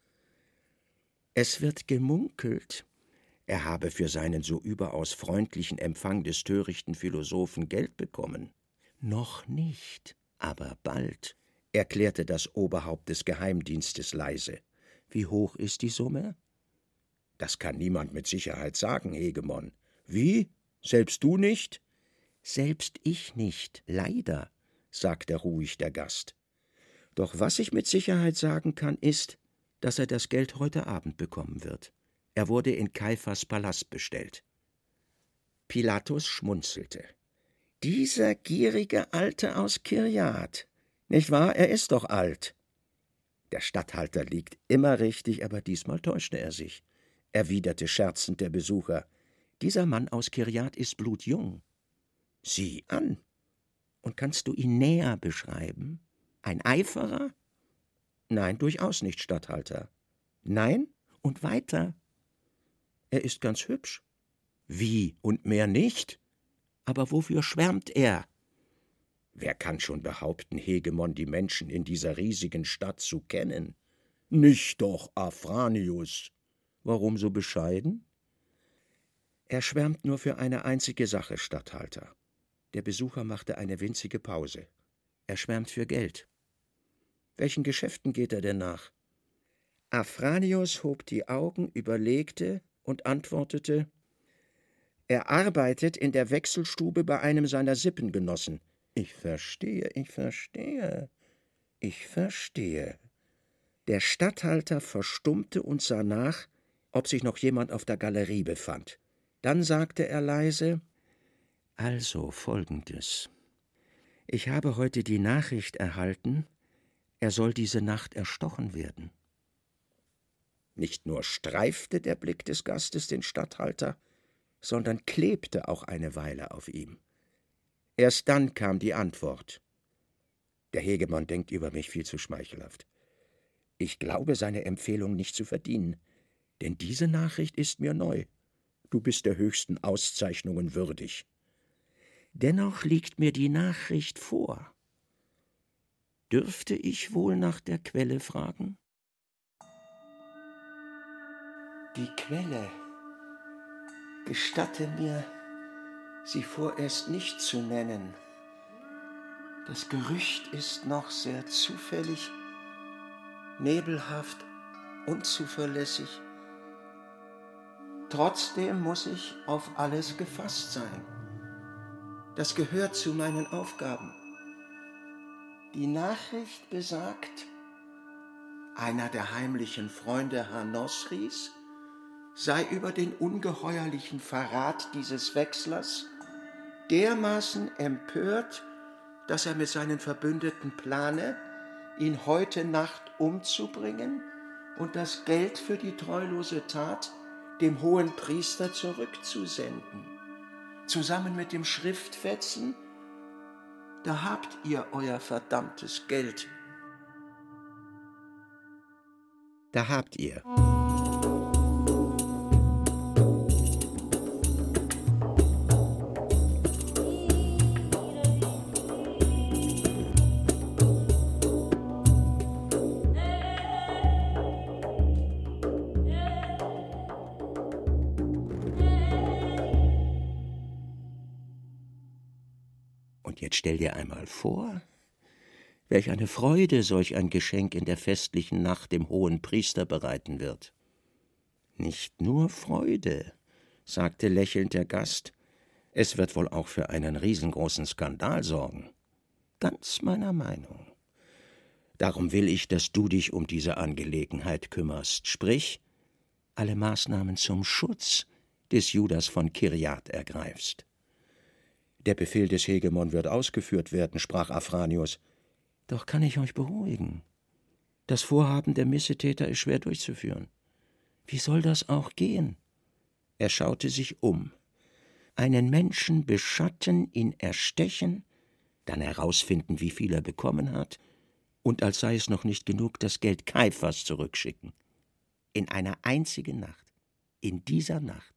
Es wird gemunkelt, er habe für seinen so überaus freundlichen Empfang des törichten Philosophen Geld bekommen. Noch nicht, aber bald, erklärte das Oberhaupt des Geheimdienstes leise. Wie hoch ist die Summe? Das kann niemand mit Sicherheit sagen, Hegemon. Wie? Selbst du nicht? Selbst ich nicht, leider, sagte ruhig der Gast. Doch was ich mit Sicherheit sagen kann, ist, dass er das Geld heute Abend bekommen wird. Er wurde in Kaiphas Palast bestellt. Pilatus schmunzelte. Dieser gierige Alte aus Kirjat. Nicht wahr? Er ist doch alt. Der Statthalter liegt immer richtig, aber diesmal täuschte er sich, erwiderte scherzend der Besucher. Dieser Mann aus Kirjat ist blutjung. Sieh an. Und kannst du ihn näher beschreiben? Ein Eiferer? Nein, durchaus nicht, Statthalter. Nein? Und weiter? Er ist ganz hübsch. Wie, und mehr nicht? Aber wofür schwärmt er? Wer kann schon behaupten, Hegemon, die Menschen in dieser riesigen Stadt zu kennen? Nicht doch Afranius. Warum so bescheiden? Er schwärmt nur für eine einzige Sache, Statthalter. Der Besucher machte eine winzige Pause. Er schwärmt für Geld. Welchen Geschäften geht er denn nach? Afranius hob die Augen, überlegte und antwortete: Er arbeitet in der Wechselstube bei einem seiner Sippengenossen. Ich verstehe. Ich verstehe. Der Statthalter verstummte und sah nach, ob sich noch jemand auf der Galerie befand. Dann sagte er leise: Also Folgendes. Ich habe heute die Nachricht erhalten, er soll diese Nacht erstochen werden. Nicht nur streifte der Blick des Gastes den Statthalter, sondern klebte auch eine Weile auf ihm. Erst dann kam die Antwort. Der Hegemann denkt über mich viel zu schmeichelhaft. Ich glaube, seine Empfehlung nicht zu verdienen, denn diese Nachricht ist mir neu. Du bist der höchsten Auszeichnungen würdig. Dennoch liegt mir die Nachricht vor. Dürfte ich wohl nach der Quelle fragen? Die Quelle. Gestatte mir, sie vorerst nicht zu nennen. Das Gerücht ist noch sehr zufällig, nebelhaft, unzuverlässig. Trotzdem muss ich auf alles gefasst sein. Das gehört zu meinen Aufgaben. Die Nachricht besagt, einer der heimlichen Freunde Hanosris sei über den ungeheuerlichen Verrat dieses Wechslers dermaßen empört, dass er mit seinen Verbündeten plane, ihn heute Nacht umzubringen und das Geld für die treulose Tat dem hohen Priester zurückzusenden. Zusammen mit dem Schriftfetzen, da habt ihr euer verdammtes Geld. Da habt ihr. Jetzt stell dir einmal vor, welch eine Freude solch ein Geschenk in der festlichen Nacht dem hohen Priester bereiten wird. Nicht nur Freude, sagte lächelnd der Gast, es wird wohl auch für einen riesengroßen Skandal sorgen. Ganz meiner Meinung. Darum will ich, dass du dich um diese Angelegenheit kümmerst, sprich, alle Maßnahmen zum Schutz des Judas von Kirjat ergreifst. Der Befehl des Hegemon wird ausgeführt werden, sprach Afranius. Doch kann ich euch beruhigen. Das Vorhaben der Missetäter ist schwer durchzuführen. Wie soll das auch gehen? Er schaute sich um. Einen Menschen beschatten, ihn erstechen, dann herausfinden, wie viel er bekommen hat, und als sei es noch nicht genug, das Geld Kaiphas zurückschicken. In einer einzigen Nacht. In dieser Nacht.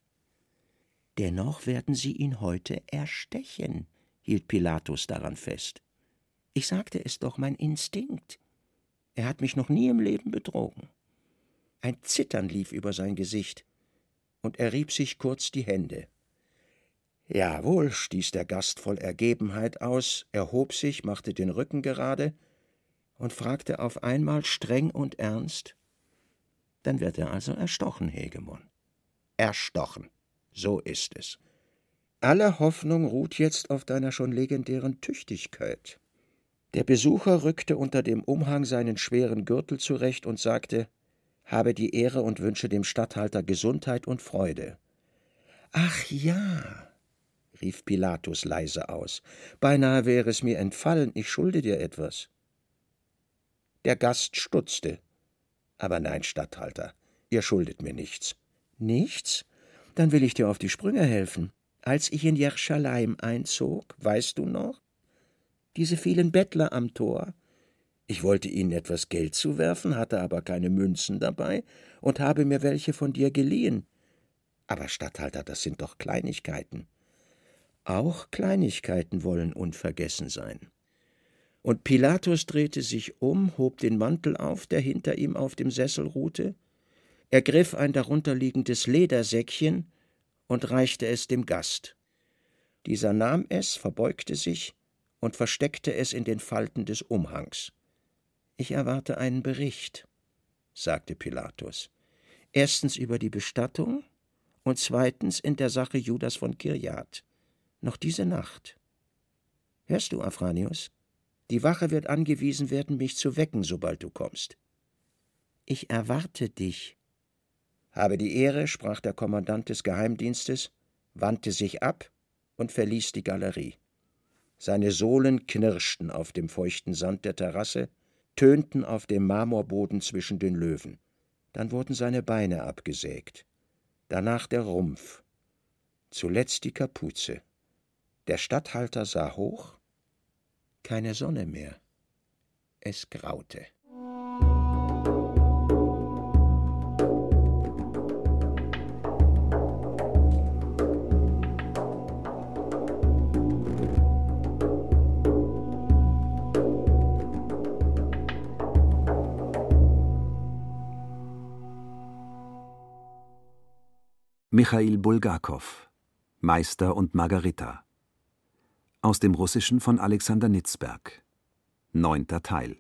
Dennoch werden sie ihn heute erstechen, hielt Pilatus daran fest. Ich sagte es doch, mein Instinkt. Er hat mich noch nie im Leben betrogen. Ein Zittern lief über sein Gesicht, und er rieb sich kurz die Hände. Jawohl, stieß der Gast voll Ergebenheit aus, erhob sich, machte den Rücken gerade und fragte auf einmal streng und ernst: Dann wird er also erstochen, Hegemon. Erstochen. So ist es. Alle Hoffnung ruht jetzt auf deiner schon legendären Tüchtigkeit. Der Besucher rückte unter dem Umhang seinen schweren Gürtel zurecht und sagte: Habe die Ehre und wünsche dem Statthalter Gesundheit und Freude. Ach ja, rief Pilatus leise aus, beinahe wäre es mir entfallen, ich schulde dir etwas. Der Gast stutzte. Aber nein, Statthalter, ihr schuldet mir nichts. Nichts? Dann will ich dir auf die Sprünge helfen. Als ich in Jerusalem einzog, weißt du noch? Diese vielen Bettler am Tor. Ich wollte ihnen etwas Geld zuwerfen, hatte aber keine Münzen dabei und habe mir welche von dir geliehen. Aber Statthalter, das sind doch Kleinigkeiten. Auch Kleinigkeiten wollen unvergessen sein. Und Pilatus drehte sich um, hob den Mantel auf, der hinter ihm auf dem Sessel ruhte, ergriff ein darunterliegendes Ledersäckchen und reichte es dem Gast. Dieser nahm es, verbeugte sich und versteckte es in den Falten des Umhangs. »Ich erwarte einen Bericht«, sagte Pilatus. »Erstens über die Bestattung und zweitens in der Sache Judas von Kirjat. Noch diese Nacht. Hörst du, Afranius?« Die Wache wird angewiesen werden, mich zu wecken, sobald du kommst. Ich erwarte dich. Habe die Ehre, sprach der Kommandant des Geheimdienstes, wandte sich ab und verließ die Galerie. Seine Sohlen knirschten auf dem feuchten Sand der Terrasse, tönten auf dem Marmorboden zwischen den Löwen. Dann wurden seine Beine abgesägt. Danach der Rumpf. Zuletzt die Kapuze. Der Statthalter sah hoch. Keine Sonne mehr. Es graute. Michail Bulgakow, Meister und Margarita. Aus dem Russischen von Alexander Nitzberg. 9. Teil.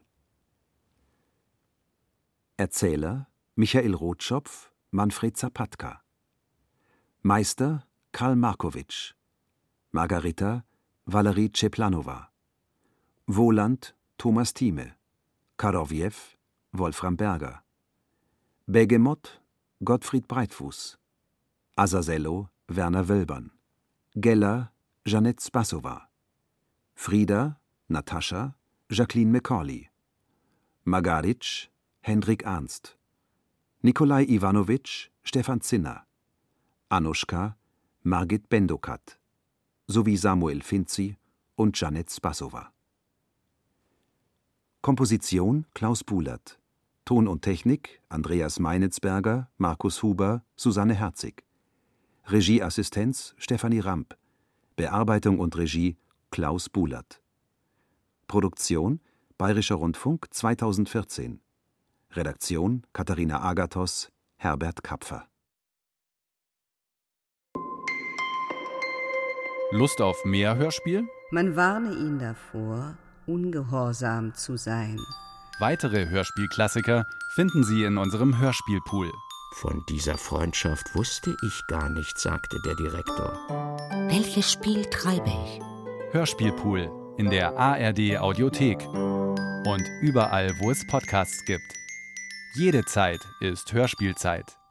Erzähler Michail Rotschopf, Manfred Zapatka. Meister Karl Markowitsch. Margarita Valerie Czeplanova. Wohland Thomas Thieme. Karowjew Wolfram Berger. Begemot Gottfried Breitfuß. Azazello Werner Wölbern. Geller Jeanette Spassowa. Frieda Natascha Jacqueline Macaulay. Magaritsch Hendrik Ernst. Nikolai Iwanowitsch Stefan Zinner. Anuschka Margit Bendokat. Sowie Samuel Finzi und Jeanette Spassowa. Komposition Klaus Buhlert. Ton und Technik Andreas Meinitzberger, Markus Huber, Susanne Herzig. Regieassistenz Stefanie Ramp. Bearbeitung und Regie Klaus Buhlert. Produktion Bayerischer Rundfunk 2014. Redaktion Katharina Agathos, Herbert Kapfer. Lust auf mehr Hörspiel? Man warne ihn davor, ungehorsam zu sein. Weitere Hörspielklassiker finden Sie in unserem Hörspielpool. Von dieser Freundschaft wusste ich gar nicht, sagte der Direktor. Welches Spiel treibe ich? Hörspielpool in der ARD Audiothek und überall, wo es Podcasts gibt. Jede Zeit ist Hörspielzeit.